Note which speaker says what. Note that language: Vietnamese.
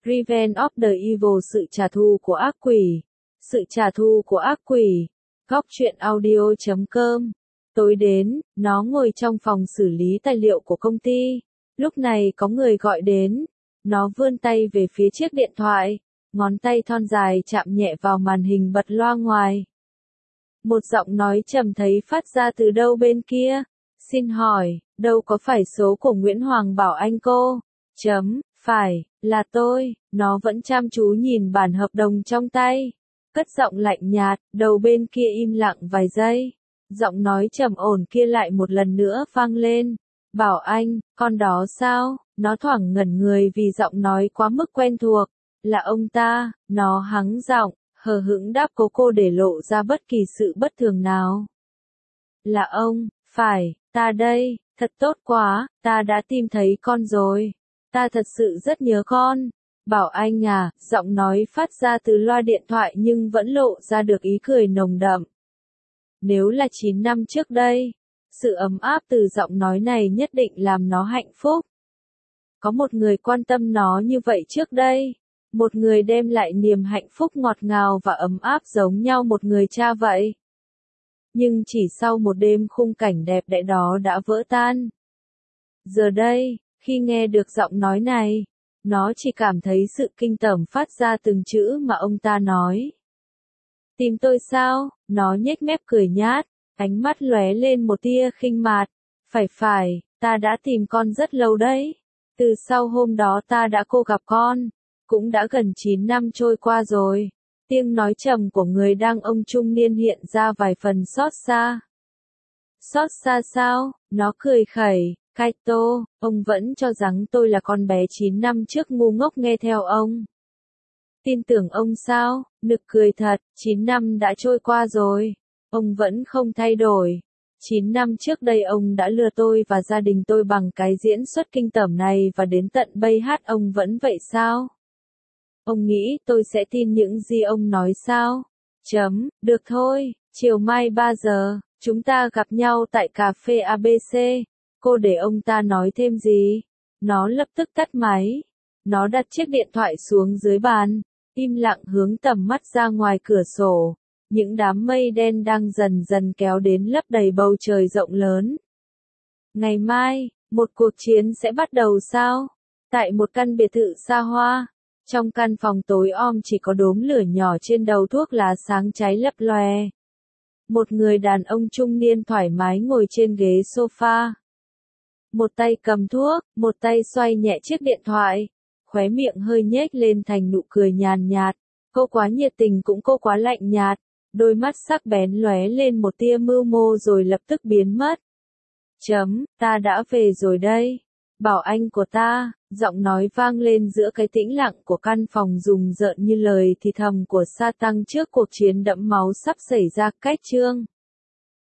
Speaker 1: Revenge of the Evil, sự trả thù của ác quỷ. Sự trả thù của ác quỷ. Góc truyện audio.com. Tối đến, nó ngồi trong phòng xử lý tài liệu của công ty. Lúc này có người gọi đến. Nó vươn tay về phía chiếc điện thoại. Ngón tay thon dài chạm nhẹ vào màn hình bật loa ngoài. Một giọng nói trầm thấy phát ra từ đâu bên kia. Xin hỏi, đâu có phải số của Nguyễn Hoàng Bảo Anh cô? Phải, là tôi. Nó vẫn chăm chú nhìn bản hợp đồng trong tay. Cất giọng lạnh nhạt, đầu bên kia im lặng vài giây. Giọng nói trầm ổn kia lại một lần nữa vang lên. Bảo Anh, con đó sao? Nó thoảng ngẩn người vì giọng nói quá mức quen thuộc. Là ông ta. Nó hắng giọng, hờ hững đáp cô để lộ ra bất kỳ sự bất thường nào. Là ông, phải, ta đây, thật tốt quá, ta đã tìm thấy con rồi. Ta thật sự rất nhớ con. Bảo Anh à, giọng nói phát ra từ loa điện thoại nhưng vẫn lộ ra được ý cười nồng đậm. Nếu là 9 năm trước đây, sự ấm áp từ giọng nói này nhất định làm nó hạnh phúc. Có một người quan tâm nó như vậy trước đây. Một người đem lại niềm hạnh phúc ngọt ngào và ấm áp giống nhau một người cha vậy. Nhưng chỉ sau một đêm khung cảnh đẹp đẽ đó đã vỡ tan. Giờ đây, khi nghe được giọng nói này, nó chỉ cảm thấy sự kinh tởm phát ra từng chữ mà ông ta nói. Tìm tôi sao? Nó nhếch mép cười nhát, ánh mắt lóe lên một tia khinh mạt. Phải, ta đã tìm con rất lâu đấy. Từ sau hôm đó ta đã gặp con. Cũng đã gần 9 năm trôi qua rồi. Tiếng nói trầm của người đàn ông trung niên hiện ra vài phần xót xa. Xót xa sao? Nó cười khẩy. Kaito, ông vẫn cho rằng tôi là con bé 9 năm trước ngu ngốc nghe theo ông. Tin tưởng ông sao? Nực cười thật, 9 năm đã trôi qua rồi. Ông vẫn không thay đổi. 9 năm trước đây ông đã lừa tôi và gia đình tôi bằng cái diễn xuất kinh tởm này và đến tận bây giờ ông vẫn vậy sao? Ông nghĩ tôi sẽ tin những gì ông nói sao? Được thôi, chiều mai 3 giờ, chúng ta gặp nhau tại cà phê ABC. Cô để ông ta nói thêm gì? Nó lập tức tắt máy. Nó đặt chiếc điện thoại xuống dưới bàn, im lặng hướng tầm mắt ra ngoài cửa sổ. Những đám mây đen đang dần dần kéo đến lấp đầy bầu trời rộng lớn. Ngày mai, một cuộc chiến sẽ bắt đầu sao? Tại một căn biệt thự xa hoa. Trong căn phòng tối om chỉ có đốm lửa nhỏ trên đầu thuốc lá sáng cháy lấp loè. Một người đàn ông trung niên thoải mái ngồi trên ghế sofa. Một tay cầm thuốc, một tay xoay nhẹ chiếc điện thoại. Khóe miệng hơi nhếch lên thành nụ cười nhàn nhạt. Cô quá nhiệt tình cũng cô quá lạnh nhạt. Đôi mắt sắc bén lóe lên một tia mưu mô rồi lập tức biến mất. Ta đã về rồi đây. Bảo Anh của ta, giọng nói vang lên giữa cái tĩnh lặng của căn phòng rùng rợn như lời thì thầm của Sa Tăng trước cuộc chiến đẫm máu sắp xảy ra. Cách chương